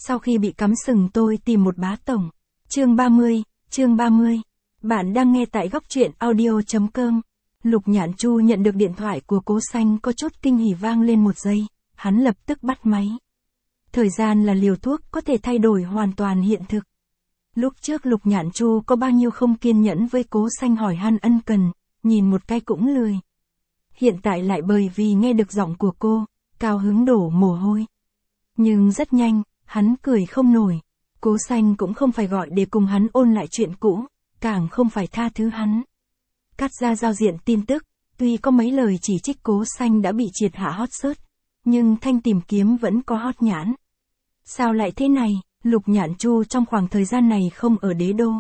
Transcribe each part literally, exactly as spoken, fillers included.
Sau khi bị cắm sừng tôi tìm một bá tổng. Chương ba mươi, chương ba mươi. Bạn đang nghe tại góc truyện audio.com. Lục Nhạn Chu nhận được điện thoại của Cố Xanh có chút kinh hỉ vang lên một giây, hắn lập tức bắt máy. Thời gian là liều thuốc có thể thay đổi hoàn toàn hiện thực. Lúc trước Lục Nhạn Chu có bao nhiêu không kiên nhẫn với Cố Xanh hỏi han ân cần, nhìn một cái cũng lười. Hiện tại lại bởi vì nghe được giọng của cô, cao hứng đổ mồ hôi. Nhưng rất nhanh, hắn cười không nổi. Cố Xanh cũng không phải gọi để cùng hắn ôn lại chuyện cũ, càng không phải tha thứ hắn. Cắt ra giao diện tin tức, tuy có mấy lời chỉ trích Cố Xanh đã bị triệt hạ hot search, nhưng thanh tìm kiếm vẫn có hot nhãn. Sao lại thế này? Lục Nhạn Chu trong khoảng thời gian này không ở đế đô.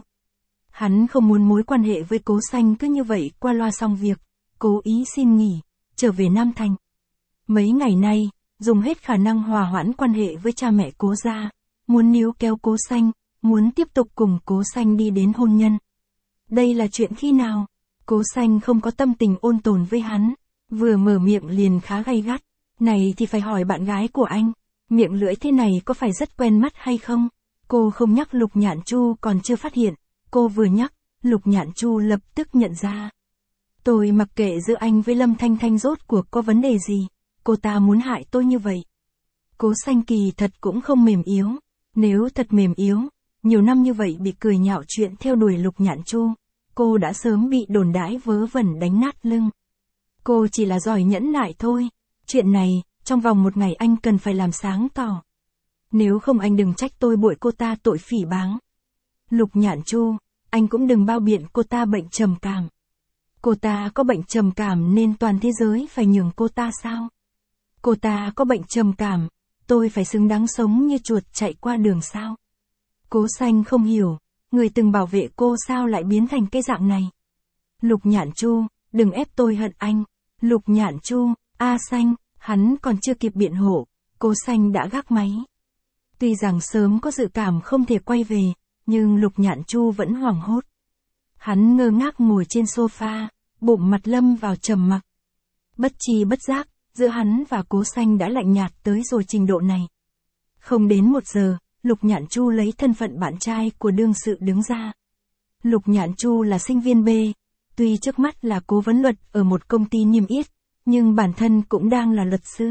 Hắn không muốn mối quan hệ với Cố Xanh cứ như vậy qua loa xong việc, cố ý xin nghỉ, trở về Nam Thành. Mấy ngày nay, dùng hết khả năng hòa hoãn quan hệ với cha mẹ Cố gia, muốn níu kéo Cố Xanh, muốn tiếp tục cùng Cố Xanh đi đến hôn nhân. Đây là chuyện khi nào? Cố Xanh không có tâm tình ôn tồn với hắn, vừa mở miệng liền khá gay gắt. Này thì phải hỏi bạn gái của anh, miệng lưỡi thế này có phải rất quen mắt hay không? Cô không nhắc Lục Nhạn Chu còn chưa phát hiện, cô vừa nhắc, Lục Nhạn Chu lập tức nhận ra. Tôi mặc kệ giữa anh với Lâm Thanh Thanh rốt cuộc có vấn đề gì, cô ta muốn hại tôi như vậy. Cố Xanh kỳ thật cũng không mềm yếu, nếu thật mềm yếu, nhiều năm như vậy bị cười nhạo chuyện theo đuổi Lục Nhạn Chu, cô đã sớm bị đồn đãi vớ vẩn đánh nát lưng. Cô chỉ là giỏi nhẫn nại thôi, chuyện này, trong vòng một ngày anh cần phải làm sáng tỏ. Nếu không anh đừng trách tôi bội cô ta tội phỉ báng. Lục Nhạn Chu, anh cũng đừng bao biện cô ta bệnh trầm cảm. Cô ta có bệnh trầm cảm nên toàn thế giới phải nhường cô ta sao? Cô ta có bệnh trầm cảm, tôi phải xứng đáng sống như chuột chạy qua đường sao? Cố Xanh không hiểu, người từng bảo vệ cô sao lại biến thành cái dạng này? Lục Nhạn Chu, đừng ép tôi hận anh. Lục Nhạn Chu, A Xanh, hắn còn chưa kịp biện hộ, Cố Xanh đã gác máy. Tuy rằng sớm có dự cảm không thể quay về, nhưng Lục Nhạn Chu vẫn hoảng hốt. Hắn ngơ ngác ngồi trên sofa, bụng mặt lâm vào trầm mặc. Bất tri bất giác, giữa hắn và Cố Xanh đã lạnh nhạt tới rồi trình độ này. Không đến một giờ, Lục Nhạn Chu lấy thân phận bạn trai của đương sự đứng ra. Lục Nhạn Chu là sinh viên B, tuy trước mắt là cố vấn luật ở một công ty niêm yết, nhưng bản thân cũng đang là luật sư.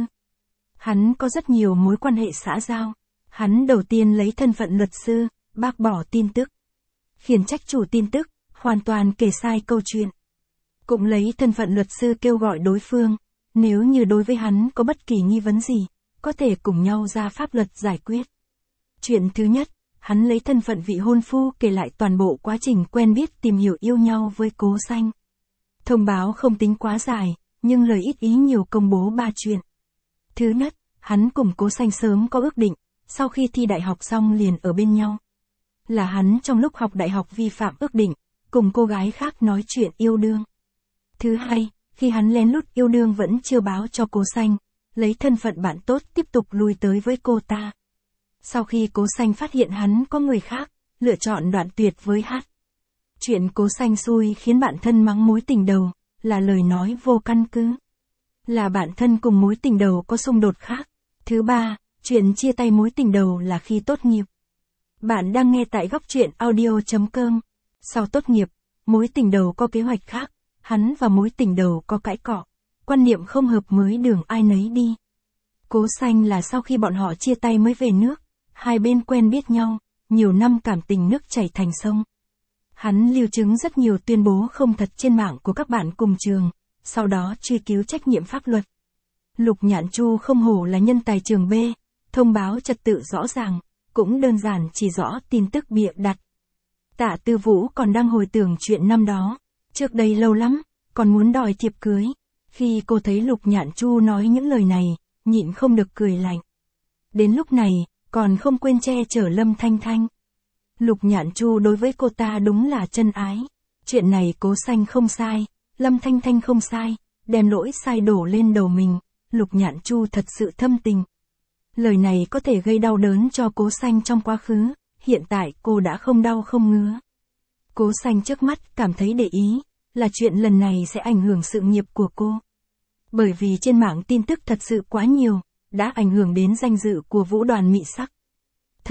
Hắn có rất nhiều mối quan hệ xã giao. Hắn đầu tiên lấy thân phận luật sư, bác bỏ tin tức. Khiển trách chủ tin tức, hoàn toàn kể sai câu chuyện. Cũng lấy thân phận luật sư kêu gọi đối phương, nếu như đối với hắn có bất kỳ nghi vấn gì, có thể cùng nhau ra pháp luật giải quyết. Chuyện thứ nhất, hắn lấy thân phận vị hôn phu kể lại toàn bộ quá trình quen biết tìm hiểu yêu nhau với Cố Xanh. Thông báo không tính quá dài, nhưng lời ít ý nhiều công bố ba chuyện. Thứ nhất, hắn cùng Cố Xanh sớm có ước định, sau khi thi đại học xong liền ở bên nhau. Là hắn trong lúc học đại học vi phạm ước định, cùng cô gái khác nói chuyện yêu đương. Thứ hai, khi hắn lén lút yêu đương vẫn chưa báo cho Cố Xanh, lấy thân phận bạn tốt tiếp tục lui tới với cô ta. Sau khi Cố Xanh phát hiện hắn có người khác, lựa chọn đoạn tuyệt với hát. Chuyện Cố Xanh xui khiến bạn thân mắng mối tình đầu, là lời nói vô căn cứ. Là bạn thân cùng mối tình đầu có xung đột khác. Thứ ba, chuyện chia tay mối tình đầu là khi tốt nghiệp. Bạn đang nghe tại góc truyện audio.com. Sau tốt nghiệp, mối tình đầu có kế hoạch khác, hắn và mối tình đầu có cãi cọ, quan niệm không hợp mới đường ai nấy đi. Cố Xanh là sau khi bọn họ chia tay mới về nước, hai bên quen biết nhau, nhiều năm cảm tình nước chảy thành sông. Hắn lưu chứng rất nhiều tuyên bố không thật trên mạng của các bạn cùng trường, sau đó truy cứu trách nhiệm pháp luật. Lục Nhạn Chu không hổ là nhân tài trường B, thông báo trật tự rõ ràng, cũng đơn giản chỉ rõ tin tức bịa đặt. Tạ Tư Vũ còn đang hồi tưởng chuyện năm đó, trước đây lâu lắm, còn muốn đòi thiệp cưới. Khi cô thấy Lục Nhạn Chu nói những lời này, nhịn không được cười lạnh. Đến lúc này, còn không quên che chở Lâm Thanh Thanh. Lục Nhạn Chu đối với cô ta đúng là chân ái. Chuyện này Cố Xanh không sai, Lâm Thanh Thanh không sai, đem lỗi sai đổ lên đầu mình, Lục Nhạn Chu thật sự thâm tình. Lời này có thể gây đau đớn cho Cố Xanh trong quá khứ, hiện tại cô đã không đau không ngứa. Cố Xanh trước mắt cảm thấy để ý, là chuyện lần này sẽ ảnh hưởng sự nghiệp của cô. Bởi vì trên mạng tin tức thật sự quá nhiều, đã ảnh hưởng đến danh dự của Vũ Đoàn Mị Sắc.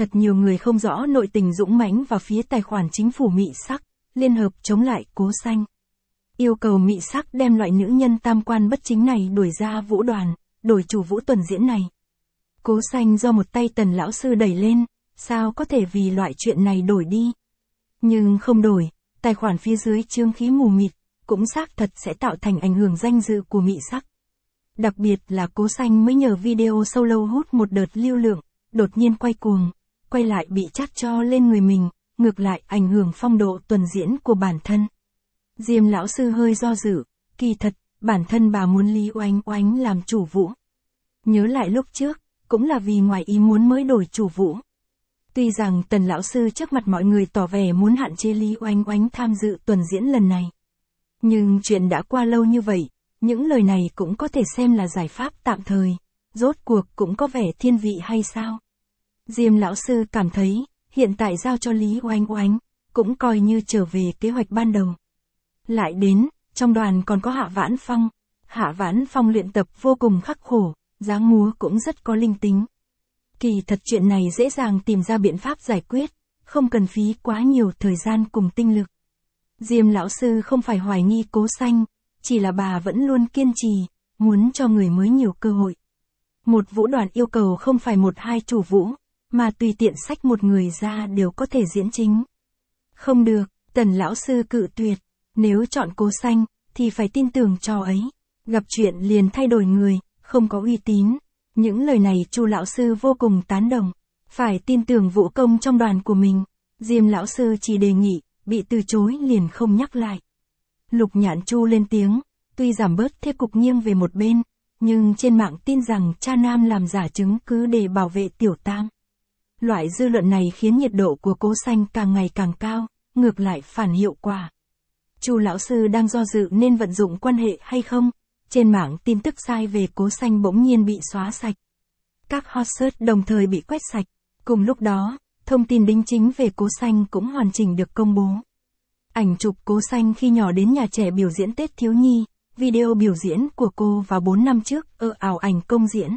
Thật nhiều người không rõ nội tình dũng mãnh vào phía tài khoản chính phủ Mị Sắc, liên hợp chống lại Cố Xanh. Yêu cầu Mị Sắc đem loại nữ nhân tam quan bất chính này đuổi ra vũ đoàn, đổi chủ vũ tuần diễn này. Cố Xanh do một tay Tần lão sư đẩy lên, sao có thể vì loại chuyện này đổi đi. Nhưng không đổi, tài khoản phía dưới chướng khí mù mịt, cũng xác thật sẽ tạo thành ảnh hưởng danh dự của Mị Sắc. Đặc biệt là Cố Xanh mới nhờ video solo hút một đợt lưu lượng, đột nhiên quay cuồng, quay lại bị chát cho lên người mình, ngược lại ảnh hưởng phong độ tuần diễn của bản thân. Diêm lão sư hơi do dự, kỳ thật, bản thân bà muốn Lý Oánh Oánh làm chủ vũ. Nhớ lại lúc trước, cũng là vì ngoài ý muốn mới đổi chủ vũ. Tuy rằng Tần lão sư trước mặt mọi người tỏ vẻ muốn hạn chế Lý Oánh Oánh tham dự tuần diễn lần này. Nhưng chuyện đã qua lâu như vậy, những lời này cũng có thể xem là giải pháp tạm thời, rốt cuộc cũng có vẻ thiên vị hay sao. Diêm lão sư cảm thấy, hiện tại giao cho Lý Oánh Oánh, cũng coi như trở về kế hoạch ban đầu. Lại đến, trong đoàn còn có Hạ Vãn Phong. Hạ Vãn Phong luyện tập vô cùng khắc khổ, dáng múa cũng rất có linh tính. Kỳ thật chuyện này dễ dàng tìm ra biện pháp giải quyết, không cần phí quá nhiều thời gian cùng tinh lực. Diêm lão sư không phải hoài nghi Cố Xanh, chỉ là bà vẫn luôn kiên trì, muốn cho người mới nhiều cơ hội. Một vũ đoàn yêu cầu không phải một hai chủ vũ, mà tùy tiện xách một người ra đều có thể diễn chính. Không được, Tần lão sư cự tuyệt, nếu chọn Cố Xanh, thì phải tin tưởng cho ấy. Gặp chuyện liền thay đổi người, không có uy tín. Những lời này Chu lão sư vô cùng tán đồng, phải tin tưởng vũ công trong đoàn của mình. Diêm lão sư chỉ đề nghị, bị từ chối liền không nhắc lại. Lục Nhạn Chu lên tiếng, tuy giảm bớt thế cục nghiêng về một bên, nhưng trên mạng tin rằng cha nam làm giả chứng cứ để bảo vệ tiểu tam. Loại dư luận này khiến nhiệt độ của Cố Xanh càng ngày càng cao, ngược lại phản hiệu quả. Chu lão sư đang do dự nên vận dụng quan hệ hay không. Trên mạng tin tức sai về Cố Xanh bỗng nhiên bị xóa sạch. Các hot search đồng thời bị quét sạch. Cùng lúc đó, thông tin đính chính về Cố Xanh cũng hoàn chỉnh được công bố. Ảnh chụp Cố Xanh khi nhỏ đến nhà trẻ biểu diễn Tết thiếu nhi, video biểu diễn của cô vào bốn năm trước ở ảo ảnh công diễn.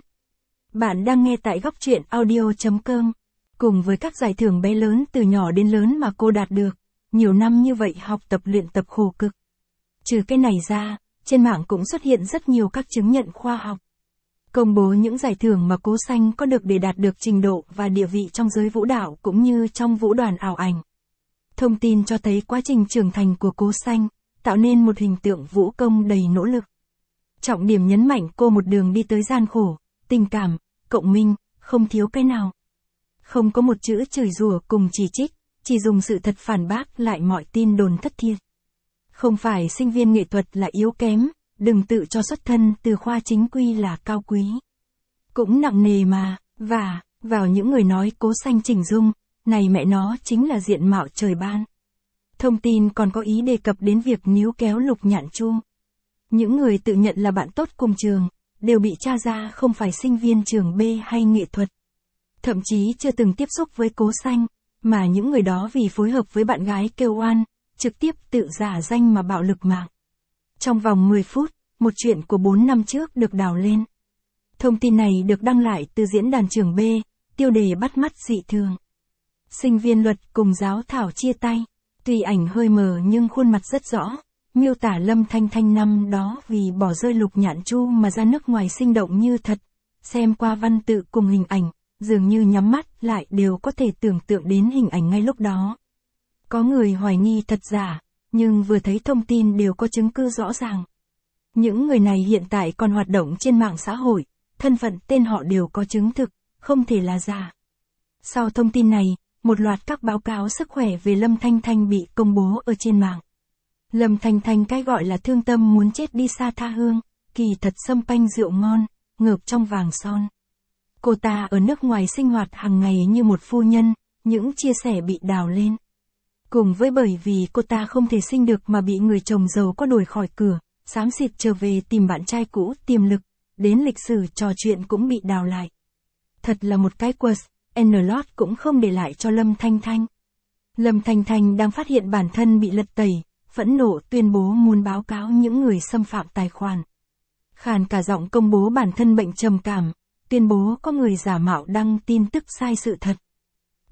Bạn đang nghe tại góc truyện audio chấm com. Cùng với các giải thưởng bé lớn từ nhỏ đến lớn mà cô đạt được, nhiều năm như vậy học tập luyện tập khổ cực. Trừ cái này ra, trên mạng cũng xuất hiện rất nhiều các chứng nhận khoa học. Công bố những giải thưởng mà Cố Xanh có được để đạt được trình độ và địa vị trong giới vũ đạo cũng như trong vũ đoàn ảo ảnh. Thông tin cho thấy quá trình trưởng thành của Cố Xanh, tạo nên một hình tượng vũ công đầy nỗ lực. Trọng điểm nhấn mạnh cô một đường đi tới gian khổ, tình cảm, cộng minh, không thiếu cái nào. Không có một chữ chửi rủa cùng chỉ trích, chỉ dùng sự thật phản bác lại mọi tin đồn thất thiệt. Không phải sinh viên nghệ thuật là yếu kém, đừng tự cho xuất thân từ khoa chính quy là cao quý. Cũng nặng nề mà, và, vào những người nói Cố Xanh chỉnh dung, này mẹ nó chính là diện mạo trời ban. Thông tin còn có ý đề cập đến việc níu kéo Lục Nhạn Chu. Những người tự nhận là bạn tốt cùng trường, đều bị tra ra không phải sinh viên trường B hay nghệ thuật. Thậm chí chưa từng tiếp xúc với Cố Xanh, mà những người đó vì phối hợp với bạn gái kêu oan, trực tiếp tự giả danh mà bạo lực mạng. Trong vòng mười phút, một chuyện của bốn năm trước được đào lên. Thông tin này được đăng lại từ diễn đàn trường B, tiêu đề bắt mắt dị thường. Sinh viên luật cùng giáo thảo chia tay, tuy ảnh hơi mờ nhưng khuôn mặt rất rõ, miêu tả Lâm Thanh Thanh năm đó vì bỏ rơi Lục Nhạn Chu mà ra nước ngoài sinh động như thật. Xem qua văn tự cùng hình ảnh, dường như nhắm mắt lại đều có thể tưởng tượng đến hình ảnh ngay lúc đó. Có người hoài nghi thật giả, nhưng vừa thấy thông tin đều có chứng cứ rõ ràng. Những người này hiện tại còn hoạt động trên mạng xã hội, thân phận tên họ đều có chứng thực, không thể là giả. Sau thông tin này, một loạt các báo cáo sức khỏe về Lâm Thanh Thanh bị công bố ở trên mạng. Lâm Thanh Thanh cái gọi là thương tâm muốn chết đi xa tha hương, kỳ thật sâm panh rượu ngon, ngợp trong vàng son. Cô ta ở nước ngoài sinh hoạt hàng ngày như một phu nhân, những chia sẻ bị đào lên. Cùng với bởi vì cô ta không thể sinh được mà bị người chồng giàu có đuổi khỏi cửa, xám xịt trở về tìm bạn trai cũ tiềm lực, đến lịch sử trò chuyện cũng bị đào lại. Thật là một cái quật, N-Lot cũng không để lại cho Lâm Thanh Thanh. Lâm Thanh Thanh đang phát hiện bản thân bị lật tẩy, phẫn nộ tuyên bố muốn báo cáo những người xâm phạm tài khoản. Khàn cả giọng công bố bản thân bệnh trầm cảm, tuyên bố có người giả mạo đăng tin tức sai sự thật.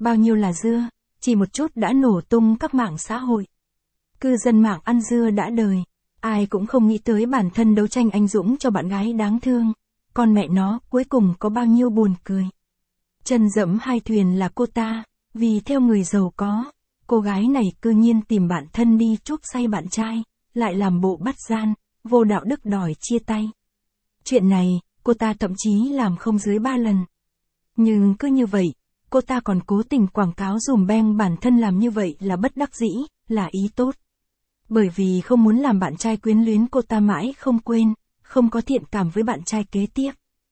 bao nhiêu là dưa, chỉ một chút đã nổ tung các mạng xã hội. Cư dân mạng ăn dưa đã đời, ai cũng không nghĩ tới bản thân đấu tranh anh dũng cho bạn gái đáng thương, con mẹ nó cuối cùng có bao nhiêu buồn cười. Chân dẫm hai thuyền là cô ta, vì theo người giàu có, cô gái này cư nhiên tìm bạn thân đi chuốc say bạn trai, lại làm bộ bắt gian, vô đạo đức đòi chia tay. Chuyện này, cô ta thậm chí làm không dưới ba lần. Nhưng cứ như vậy, cô ta còn cố tình quảng cáo dùm beng bản thân làm như vậy là bất đắc dĩ, là ý tốt. Bởi vì không muốn làm bạn trai quyến luyến cô ta mãi không quên, không có thiện cảm với bạn trai kế tiếp.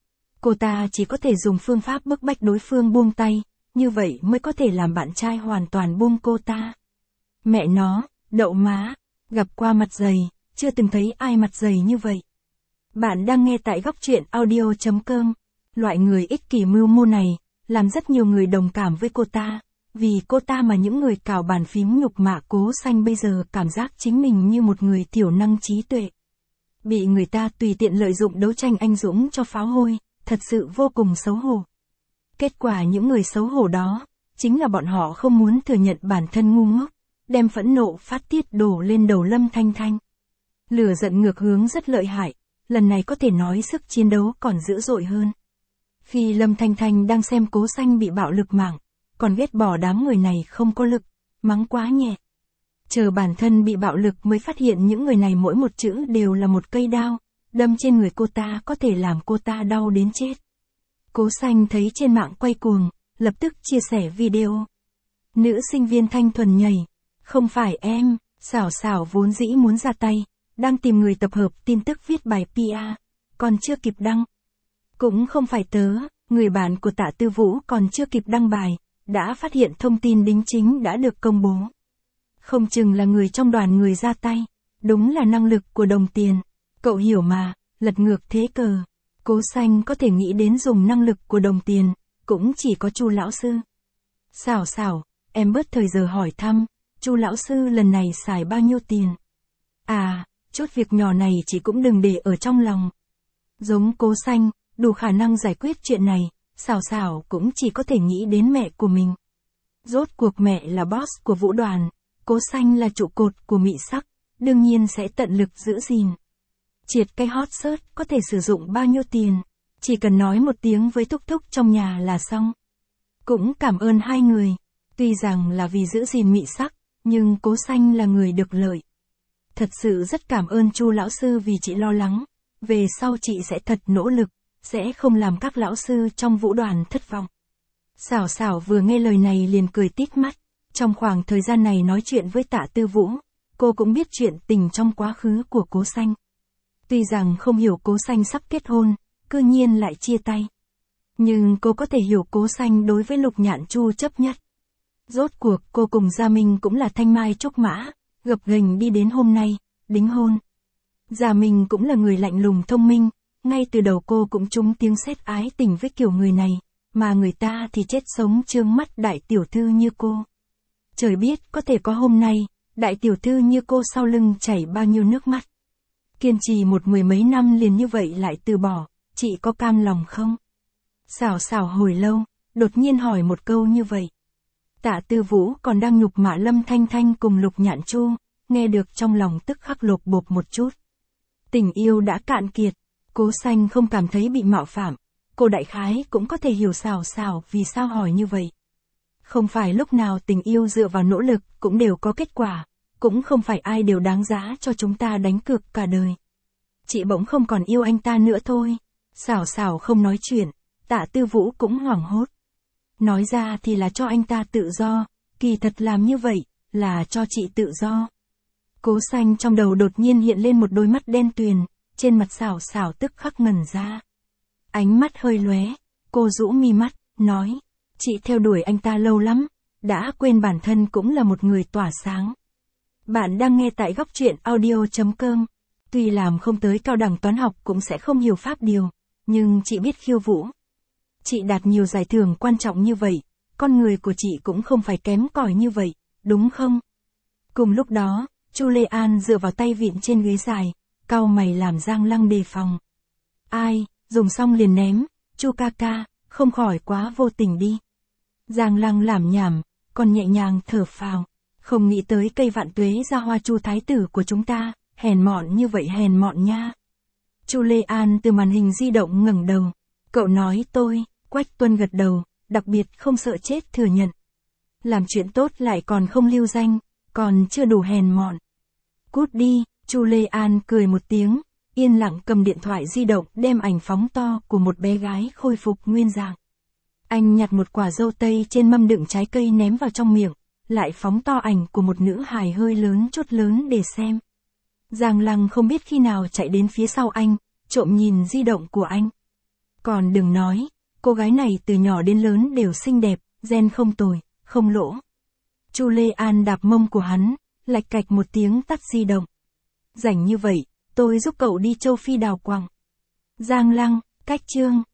Cô ta chỉ có thể dùng phương pháp bức bách đối phương buông tay, như vậy mới có thể làm bạn trai hoàn toàn buông cô ta. Mẹ nó, đậu má, gặp qua mặt dày, chưa từng thấy ai mặt dày như vậy. Bạn đang nghe tại góc truyện audio chấm com. Loại người ích kỷ mưu mô này, làm rất nhiều người đồng cảm với cô ta. Vì cô ta mà những người cào bàn phím nhục mạ Cố Xanh bây giờ cảm giác chính mình như một người thiểu năng trí tuệ. Bị người ta tùy tiện lợi dụng đấu tranh anh dũng cho pháo hôi, thật sự vô cùng xấu hổ. Kết quả những người xấu hổ đó, chính là bọn họ không muốn thừa nhận bản thân ngu ngốc, đem phẫn nộ phát tiết đổ lên đầu Lâm Thanh Thanh. Lửa giận ngược hướng rất lợi hại, lần này có thể nói sức chiến đấu còn dữ dội hơn. Khi Lâm Thanh Thanh đang xem Cố Xanh bị bạo lực mạng, còn ghét bỏ đám người này không có lực, mắng quá nhẹ. Chờ bản thân bị bạo lực mới phát hiện những người này mỗi một chữ đều là một cây đao, đâm trên người cô ta có thể làm cô ta đau đến chết. Cố Xanh thấy trên mạng quay cuồng, lập tức chia sẻ video. Nữ sinh viên thanh thuần nhảy, không phải em, xảo xảo vốn dĩ muốn ra tay, đang tìm người tập hợp tin tức viết bài pê e, còn chưa kịp đăng. Cũng không phải tớ, người bạn của Tạ Tư Vũ còn chưa kịp đăng bài, đã phát hiện thông tin đính chính đã được công bố. Không chừng là người trong đoàn người ra tay, đúng là năng lực của đồng tiền. Cậu hiểu mà, lật ngược thế cờ. Cố Xanh có thể nghĩ đến dùng năng lực của đồng tiền, cũng chỉ có Chu lão sư. Xảo xảo, em bớt thời giờ hỏi thăm, Chu lão sư lần này xài bao nhiêu tiền? À, chút việc nhỏ này chỉ cũng đừng để ở trong lòng. Giống Cố Xanh, đủ khả năng giải quyết chuyện này, xảo xảo cũng chỉ có thể nghĩ đến mẹ của mình. Rốt cuộc mẹ là boss của vũ đoàn, Cố Xanh là trụ cột của Mị Sắc, đương nhiên sẽ tận lực giữ gìn. Triệt cái hot search có thể sử dụng bao nhiêu tiền, chỉ cần nói một tiếng với thúc thúc trong nhà là xong. Cũng cảm ơn hai người, tuy rằng là vì giữ gìn Mị Sắc, nhưng Cố Xanh là người được lợi. Thật sự rất cảm ơn Chu lão sư vì chị lo lắng, về sau chị sẽ thật nỗ lực, sẽ không làm các lão sư trong vũ đoàn thất vọng. Xảo xảo vừa nghe lời này liền cười tít mắt, trong khoảng thời gian này nói chuyện với Tạ Tư Vũ, cô cũng biết chuyện tình trong quá khứ của Cố Xanh. Tuy rằng không hiểu Cố Xanh sắp kết hôn, cư nhiên lại chia tay. Nhưng cô có thể hiểu Cố Xanh đối với Lục Nhạn Chu chấp nhất. Rốt cuộc cô cùng Gia Minh cũng là thanh mai trúc mã, gập ghềnh đi đến hôm nay, đính hôn. Gia Minh cũng là người lạnh lùng thông minh, ngay từ đầu cô cũng trúng tiếng sét ái tình với kiểu người này, mà người ta thì chết sống trương mắt đại tiểu thư như cô. Trời biết có thể có hôm nay, đại tiểu thư như cô sau lưng chảy bao nhiêu nước mắt. Kiên trì một mười mấy năm liền như vậy lại từ bỏ, chị có cam lòng không? Xảo xảo hồi lâu, đột nhiên hỏi một câu như vậy. Tạ Tư Vũ còn đang nhục mạ Lâm Thanh Thanh cùng Lục Nhạn Chu, nghe được trong lòng tức khắc lột bột một chút. Tình yêu đã cạn kiệt, Cố Xanh không cảm thấy bị mạo phạm, cô đại khái cũng có thể hiểu xảo xảo vì sao hỏi như vậy. Không phải lúc nào tình yêu dựa vào nỗ lực cũng đều có kết quả, cũng không phải ai đều đáng giá cho chúng ta đánh cược cả đời. Chị bỗng không còn yêu anh ta nữa thôi. Xảo xảo không nói chuyện, Tạ Tư Vũ cũng hoảng hốt. Nói ra thì là cho anh ta tự do, kỳ thật làm như vậy, là cho chị tự do. Cố Xanh trong đầu đột nhiên hiện lên một đôi mắt đen tuyền, trên mặt xảo xảo tức khắc ngẩn ra. Ánh mắt hơi lóe, cô rũ mi mắt, nói, chị theo đuổi anh ta lâu lắm, đã quên bản thân cũng là một người tỏa sáng. Bạn đang nghe tại góc truyện audio chấm com. Tuy làm không tới cao đẳng toán học cũng sẽ không hiểu pháp điều, nhưng chị biết khiêu vũ. Chị đạt nhiều giải thưởng quan trọng như vậy, con người của chị cũng không phải kém cỏi như vậy, đúng không? Cùng lúc đó, Chu Lê An dựa vào tay vịn trên ghế dài, cau mày làm Giang Lăng đề phòng. Ai, dùng xong liền ném, Chu ca ca, không khỏi quá vô tình đi. Giang Lăng làm nhảm, còn nhẹ nhàng thở phào. Không nghĩ tới cây vạn tuế ra hoa Chu thái tử của chúng ta, hèn mọn như vậy hèn mọn nha. Chu Lê An từ màn hình di động ngẩng đầu. Cậu nói tôi, Quách Tuân gật đầu, đặc biệt không sợ chết thừa nhận. Làm chuyện tốt lại còn không lưu danh, còn chưa đủ hèn mọn. Cút đi, Chu Lê An cười một tiếng, yên lặng cầm điện thoại di động đem ảnh phóng to của một bé gái khôi phục nguyên dạng. Anh nhặt một quả dâu tây trên mâm đựng trái cây ném vào trong miệng, lại phóng to ảnh của một nữ hài hơi lớn chốt lớn để xem. Giang Lăng không biết khi nào chạy đến phía sau anh, trộm nhìn di động của anh. Còn đừng nói, cô gái này từ nhỏ đến lớn đều xinh đẹp, gen không tồi, không lỗ. Chu Lê An đạp mông của hắn, lạch cạch một tiếng tắt di động. Rảnh như vậy, tôi giúp cậu đi châu Phi đào quặng. Giang Lăng, cách chương.